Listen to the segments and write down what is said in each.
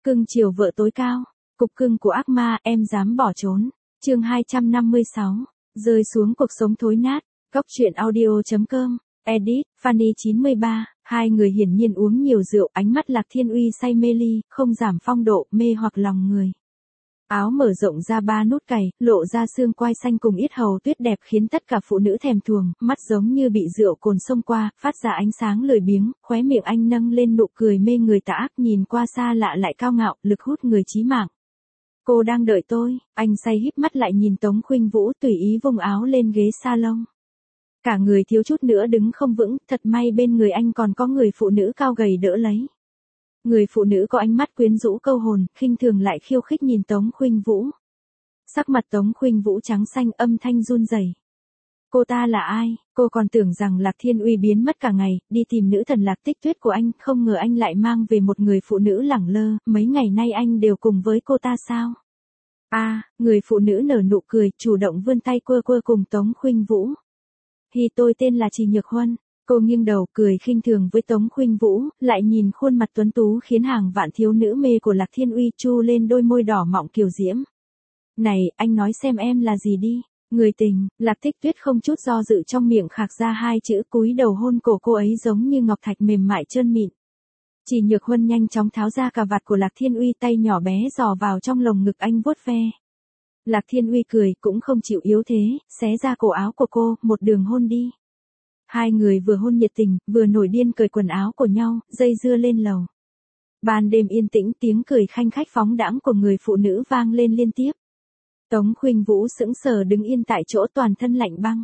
Cưng chiều vợ tối cao. Cục cưng của ác ma, em dám bỏ trốn. Chương 256. Rơi xuống cuộc sống thối nát. Góc truyện audio.com. Edit, Fanny 93. Hai người hiển nhiên uống nhiều rượu, ánh mắt Lạc Thiên Uy say mê ly, không giảm phong độ, mê hoặc lòng người. Áo mở rộng ra 3 nút cày, lộ ra xương quai xanh cùng yết hầu tuyết đẹp khiến tất cả phụ nữ thèm thuồng, mắt giống như bị rượu cồn xông qua, phát ra ánh sáng lười biếng, khóe miệng anh nâng lên nụ cười mê người tà ác, nhìn qua xa lạ lại cao ngạo, lực hút người chí mạng. Cô đang đợi tôi, anh say híp mắt lại nhìn Tống Khuynh Vũ tùy ý vùng áo lên ghế salon. Cả người thiếu chút nữa đứng không vững, thật may bên người anh còn có người phụ nữ cao gầy đỡ lấy. Người phụ nữ có ánh mắt quyến rũ câu hồn, khinh thường lại khiêu khích nhìn Tống Khuynh Vũ. Sắc mặt Tống Khuynh Vũ trắng xanh, âm thanh run rẩy. Cô ta là ai? Cô còn tưởng rằng Lạc Thiên Uy biến mất cả ngày, đi tìm nữ thần Lạc Tích Tuyết của anh, không ngờ anh lại mang về một người phụ nữ lẳng lơ, mấy ngày nay anh đều cùng với cô ta sao? Người phụ nữ nở nụ cười, chủ động vươn tay quơ quơ cùng Tống Khuynh Vũ. Tôi tên là Trì Nhược Huân. Cô nghiêng đầu cười khinh thường với Tống Khuynh Vũ, lại nhìn khuôn mặt tuấn tú khiến hàng vạn thiếu nữ mê của Lạc Thiên Uy chu lên đôi môi đỏ mọng kiều diễm. Này, anh nói xem em là gì đi. Người tình. Lạc Tích Tuyết không chút do dự trong miệng khạc ra hai chữ, cúi đầu hôn cổ cô ấy giống như ngọc thạch mềm mại trơn mịn. Trì Nhược Huân nhanh chóng tháo ra cà vạt của Lạc Thiên Uy, tay nhỏ bé dò vào trong lồng ngực anh vuốt ve. Lạc Thiên Uy cười, cũng không chịu yếu thế, xé ra cổ áo của cô, một đường hôn đi. Hai người vừa hôn nhiệt tình, vừa nổi điên cởi quần áo của nhau, dây dưa lên lầu. Ban đêm yên tĩnh, tiếng cười khanh khách phóng đãng của người phụ nữ vang lên liên tiếp. Tống Khuynh Vũ sững sờ đứng yên tại chỗ, toàn thân lạnh băng.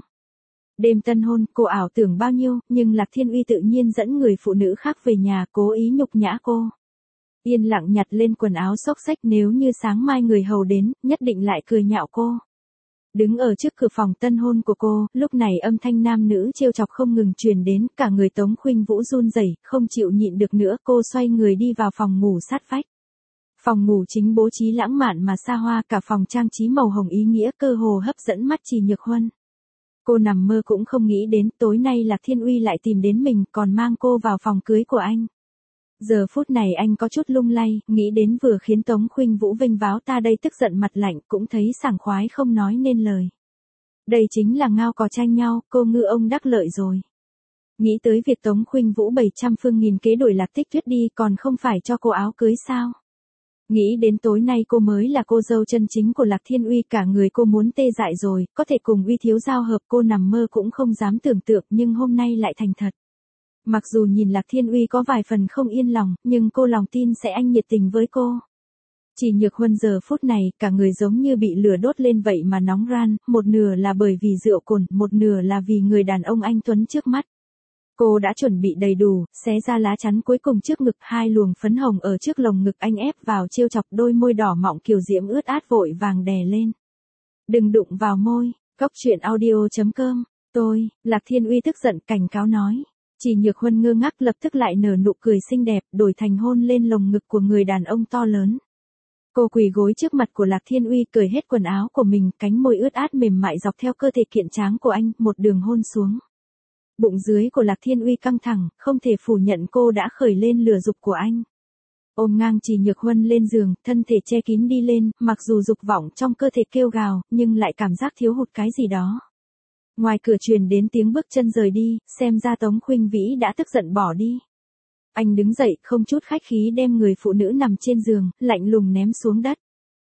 Đêm tân hôn, cô ảo tưởng bao nhiêu, nhưng Lạc Thiên Uy tự nhiên dẫn người phụ nữ khác về nhà, cố ý nhục nhã cô. Yên lặng nhặt lên quần áo xốc xách, nếu như sáng mai người hầu đến, nhất định lại cười nhạo cô. Đứng ở trước cửa phòng tân hôn của cô, lúc này âm thanh nam nữ trêu chọc không ngừng truyền đến, cả người Tống Khuynh Vũ run rẩy, không chịu nhịn được nữa, cô xoay người đi vào phòng ngủ sát vách. Phòng ngủ chính bố trí lãng mạn mà xa hoa, cả phòng trang trí màu hồng ý nghĩa, cơ hồ hấp dẫn mắt Trì Nhược Huân. Cô nằm mơ cũng không nghĩ đến, tối nay Lạc Thiên Uy lại tìm đến mình, còn mang cô vào phòng cưới của anh. Giờ phút này anh có chút lung lay, nghĩ đến vừa khiến Tống Khuynh Vũ vênh váo ta đây tức giận mặt lạnh, cũng thấy sảng khoái không nói nên lời. Đây chính là ngao cò tranh nhau, cô ngư ông đắc lợi rồi. Nghĩ tới việc Tống Khuynh Vũ 700 phương nghìn kế đổi Lạc Tích Tuyết đi, còn không phải cho cô áo cưới sao? Nghĩ đến tối nay cô mới là cô dâu chân chính của Lạc Thiên Uy, cả người cô muốn tê dại rồi, có thể cùng Uy thiếu giao hợp, cô nằm mơ cũng không dám tưởng tượng, nhưng hôm nay lại thành thật. Mặc dù nhìn Lạc Thiên Uy có vài phần không yên lòng, nhưng cô lòng tin sẽ anh nhiệt tình với cô. Trì Nhược Huân giờ phút này, cả người giống như bị lửa đốt lên vậy mà nóng ran, một nửa là bởi vì rượu cồn, một nửa là vì người đàn ông anh tuấn trước mắt. Cô đã chuẩn bị đầy đủ, xé ra lá chắn cuối cùng trước ngực, hai luồng phấn hồng ở trước lồng ngực anh ép vào trêu chọc, đôi môi đỏ mọng kiều diễm ướt át vội vàng đè lên. Đừng đụng vào môi. Góc truyện audio.com. Lạc Thiên Uy tức giận cảnh cáo nói. Trì Nhược Huân ngơ ngác, lập tức lại nở nụ cười xinh đẹp, đổi thành hôn lên lồng ngực của người đàn ông to lớn. Cô quỳ gối trước mặt của Lạc Thiên Uy, cởi hết quần áo của mình, cánh môi ướt át mềm mại dọc theo cơ thể kiện tráng của anh, một đường hôn xuống. Bụng dưới của Lạc Thiên Uy căng thẳng, không thể phủ nhận cô đã khởi lên lửa dục của anh. Ôm ngang Trì Nhược Huân lên giường, thân thể che kín đi lên, mặc dù dục vọng trong cơ thể kêu gào, nhưng lại cảm giác thiếu hụt cái gì đó. Ngoài cửa truyền đến tiếng bước chân rời đi, xem ra Tống Khuynh Vĩ đã tức giận bỏ đi. Anh đứng dậy, không chút khách khí đem người phụ nữ nằm trên giường, lạnh lùng ném xuống đất.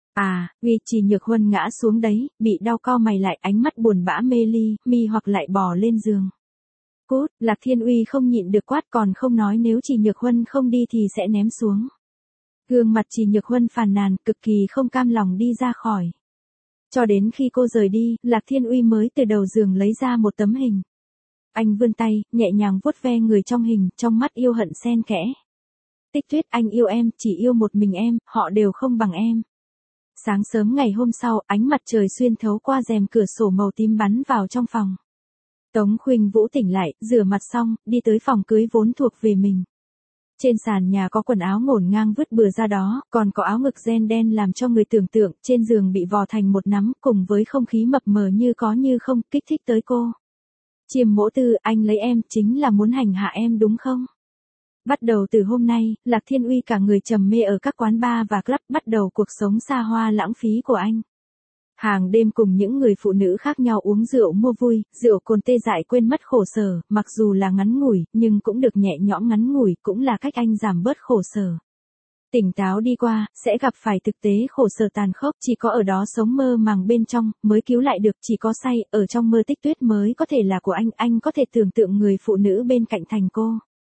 Uy. Trì Nhược Huân ngã xuống đấy, bị đau cau mày lại, ánh mắt buồn bã mê ly, mi hoặc lại bò lên giường. Cút. Lạc Thiên Uy không nhịn được quát, còn không nói nếu Trì Nhược Huân không đi thì sẽ ném xuống. Gương mặt Trì Nhược Huân phàn nàn, cực kỳ không cam lòng đi ra khỏi. Cho đến khi cô rời đi, Lạc Thiên Uy mới từ đầu giường lấy ra một tấm hình. Anh vươn tay, nhẹ nhàng vuốt ve người trong hình, trong mắt yêu hận xen kẽ. Tích Tuyết, anh yêu em, chỉ yêu một mình em, họ đều không bằng em. Sáng sớm ngày hôm sau, ánh mặt trời xuyên thấu qua rèm cửa sổ màu tím bắn vào trong phòng. Tống Khuynh Vũ tỉnh lại, rửa mặt xong, đi tới phòng cưới vốn thuộc về mình. Trên sàn nhà có quần áo ngổn ngang vứt bừa ra đó, còn có áo ngực ren đen làm cho người tưởng tượng, trên giường bị vò thành một nắm, cùng với không khí mập mờ như có như không, kích thích tới cô. Chiêm Mỗ Tư, anh lấy em, chính là muốn hành hạ em đúng không? Bắt đầu từ hôm nay, Lạc Thiên Uy cả người trầm mê ở các quán bar và club, bắt đầu cuộc sống xa hoa lãng phí của anh. Hàng đêm cùng những người phụ nữ khác nhau uống rượu mua vui, rượu cồn tê dại quên mất khổ sở, mặc dù là ngắn ngủi, nhưng cũng được nhẹ nhõm ngắn ngủi, cũng là cách anh giảm bớt khổ sở. Tỉnh táo đi qua, sẽ gặp phải thực tế khổ sở tàn khốc, chỉ có ở đó sống mơ màng bên trong, mới cứu lại được, chỉ có say, ở trong mơ Tích Tuyết mới có thể là của anh có thể tưởng tượng người phụ nữ bên cạnh thành cô.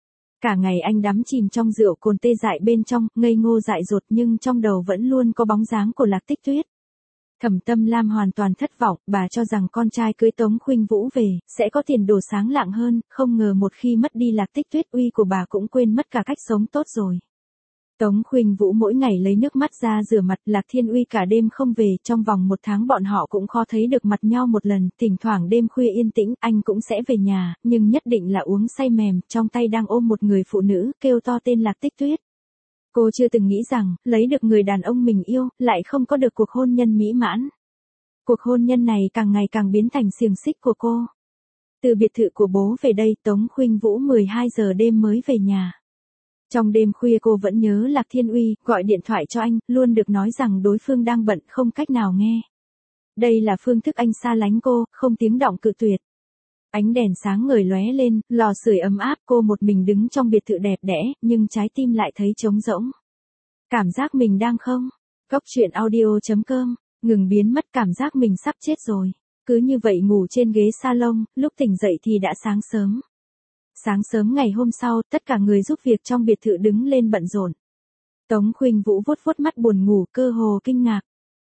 Cả ngày anh đắm chìm trong rượu cồn tê dại bên trong, ngây ngô dại dột nhưng trong đầu vẫn luôn có bóng dáng của Lạc Tích Tuyết. Thẩm Tâm Lam hoàn toàn thất vọng, bà cho rằng con trai cưới Tống Khuynh Vũ về, sẽ có tiền đồ sáng lạng hơn, không ngờ một khi mất đi Lạc Tích Tuyết uy của bà cũng quên mất cả cách sống tốt rồi. Tống Khuynh Vũ mỗi ngày lấy nước mắt ra rửa mặt, Lạc Thiên Uy cả đêm không về, trong vòng 1 tháng bọn họ cũng khó thấy được mặt nhau một lần, thỉnh thoảng đêm khuya yên tĩnh, anh cũng sẽ về nhà, nhưng nhất định là uống say mềm, trong tay đang ôm một người phụ nữ, kêu to tên Lạc Tích Tuyết. Cô chưa từng nghĩ rằng, lấy được người đàn ông mình yêu, lại không có được cuộc hôn nhân mỹ mãn. Cuộc hôn nhân này càng ngày càng biến thành xiềng xích của cô. Từ biệt thự của bố về đây, Tống Khuynh Vũ 12 giờ đêm mới về nhà. Trong đêm khuya cô vẫn nhớ Lạc Thiên Uy, gọi điện thoại cho anh, luôn được nói rằng đối phương đang bận, không cách nào nghe. Đây là phương thức anh xa lánh cô, không tiếng động cự tuyệt. Ánh đèn sáng ngời lóe lên, lò sưởi ấm áp, cô một mình đứng trong biệt thự đẹp đẽ, nhưng trái tim lại thấy trống rỗng. Cảm giác mình đang không. Cốc truyện audio.com, ngừng biến mất cảm giác mình sắp chết rồi. Cứ như vậy ngủ trên ghế salon, lúc tỉnh dậy thì đã sáng sớm. Sáng sớm ngày hôm sau, tất cả người giúp việc trong biệt thự đứng lên bận rộn. Tống Khuynh Vũ vuốt vuốt mắt buồn ngủ, cơ hồ kinh ngạc.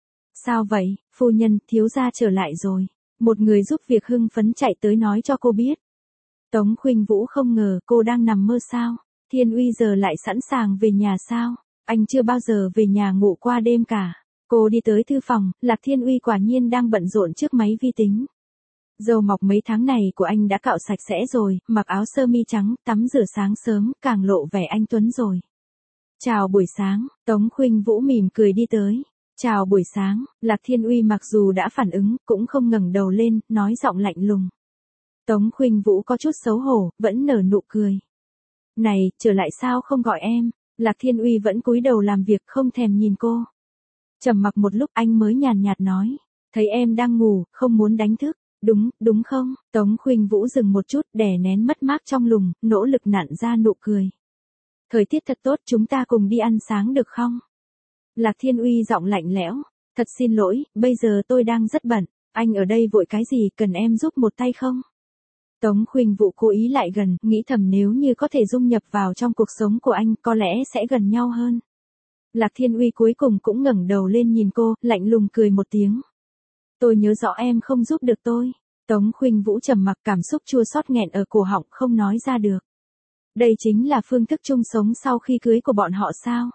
Sao vậy, phu nhân, thiếu gia trở lại rồi. Một người giúp việc hưng phấn chạy tới nói cho cô biết. Tống Khuynh Vũ không ngờ cô đang nằm mơ sao. Thiên Uy giờ lại sẵn sàng về nhà sao. Anh chưa bao giờ về nhà ngủ qua đêm cả. Cô đi tới thư phòng, Lạc Thiên Uy quả nhiên đang bận rộn trước máy vi tính. Râu mọc mấy tháng này của anh đã cạo sạch sẽ rồi, mặc áo sơ mi trắng, tắm rửa sáng sớm, càng lộ vẻ anh tuấn rồi. Chào buổi sáng, Tống Khuynh Vũ mỉm cười đi tới. Chào buổi sáng, Lạc Thiên Uy mặc dù đã phản ứng, cũng không ngẩng đầu lên, nói giọng lạnh lùng. Tống Khuynh Vũ có chút xấu hổ, vẫn nở nụ cười. Này, trở lại sao không gọi em? Lạc Thiên Uy vẫn cúi đầu làm việc, không thèm nhìn cô. Trầm mặc một lúc anh mới nhàn nhạt nói. Thấy em đang ngủ, không muốn đánh thức. Đúng không? Tống Khuynh Vũ dừng một chút, đè nén mất mát trong lùng, nỗ lực nặn ra nụ cười. Thời tiết thật tốt, chúng ta cùng đi ăn sáng được không? Lạc Thiên Uy giọng lạnh lẽo. Thật xin lỗi, bây giờ tôi đang rất bận. Anh ở đây vội cái gì, cần em giúp một tay không? Tống Khuynh Vũ cố ý lại gần, nghĩ thầm nếu như có thể dung nhập vào trong cuộc sống của anh, có lẽ sẽ gần nhau hơn. Lạc Thiên Uy cuối cùng cũng ngẩng đầu lên nhìn cô, lạnh lùng cười một tiếng. Tôi nhớ rõ em không giúp được tôi. Tống Khuynh Vũ trầm mặc, cảm xúc chua xót nghẹn ở cổ họng, không nói ra được. Đây chính là phương thức chung sống sau khi cưới của bọn họ sao?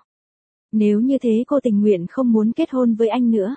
Nếu như thế cô tình nguyện không muốn kết hôn với anh nữa.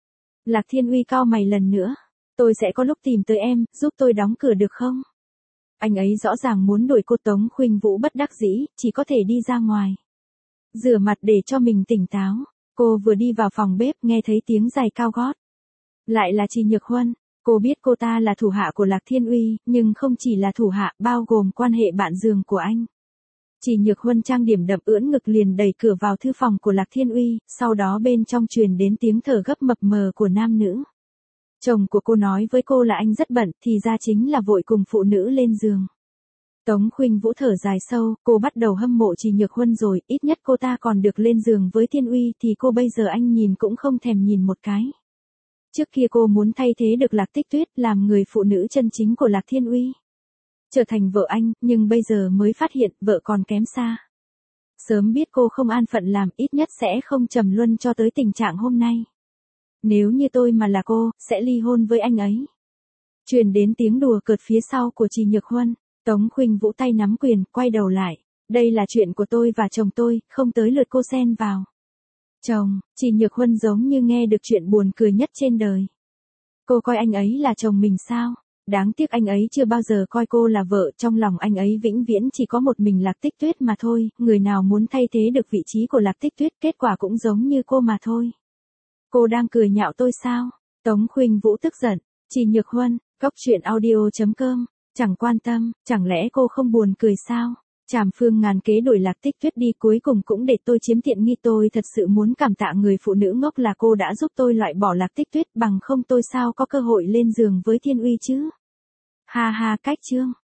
Lạc Thiên Uy cau mày lần nữa. Tôi sẽ có lúc tìm tới em, giúp tôi đóng cửa được không? Anh ấy rõ ràng muốn đuổi cô. Tống Khuynh Vũ bất đắc dĩ, chỉ có thể đi ra ngoài. Rửa mặt để cho mình tỉnh táo. Cô vừa đi vào phòng bếp, nghe thấy tiếng giày cao gót. Lại là Trì Nhược Huân. Cô biết cô ta là thủ hạ của Lạc Thiên Uy, nhưng không chỉ là thủ hạ, bao gồm quan hệ bạn giường của anh. Trì Nhược Huân trang điểm đậm ưỡn ngực liền đẩy cửa vào thư phòng của Lạc Thiên Uy, sau đó bên trong truyền đến tiếng thở gấp mập mờ của nam nữ. Chồng của cô nói với cô là anh rất bận, thì ra chính là vội cùng phụ nữ lên giường. Tống Khuynh Vũ thở dài sâu, cô bắt đầu hâm mộ Trì Nhược Huân rồi, ít nhất cô ta còn được lên giường với Thiên Uy thì cô bây giờ anh nhìn cũng không thèm nhìn một cái. Trước kia cô muốn thay thế được Lạc Tích Tuyết làm người phụ nữ chân chính của Lạc Thiên Uy. Trở thành vợ anh, nhưng bây giờ mới phát hiện vợ còn kém xa. Sớm biết cô không an phận làm, ít nhất sẽ không trầm luân cho tới tình trạng hôm nay. Nếu như tôi mà là cô, sẽ ly hôn với anh ấy. Truyền đến tiếng đùa cợt phía sau của Trì Nhược Huân. Tống Khuynh Vũ tay nắm quyền, quay đầu lại. Đây là chuyện của tôi và chồng tôi, không tới lượt cô xen vào. Chồng, Trì Nhược Huân giống như nghe được chuyện buồn cười nhất trên đời. Cô coi anh ấy là chồng mình sao? Đáng tiếc anh ấy chưa bao giờ coi cô là vợ, trong lòng anh ấy vĩnh viễn chỉ có một mình Lạc Tích Tuyết mà thôi, người nào muốn thay thế được vị trí của Lạc Tích Tuyết, kết quả cũng giống như cô mà thôi. Cô đang cười nhạo tôi sao? Tống Khuynh Vũ tức giận. Trì Nhược Huân, cốc truyện audio.com, chẳng quan tâm, chẳng lẽ cô không buồn cười sao? Trảm phương ngàn kế đuổi Lạc Tích Tuyết đi, cuối cùng cũng để tôi chiếm tiện nghi. Tôi thật sự muốn cảm tạ người phụ nữ ngốc là cô đã giúp tôi loại bỏ Lạc Tích Tuyết, bằng không tôi sao có cơ hội lên giường với Thiên Uy chứ. Ha ha, cách chương.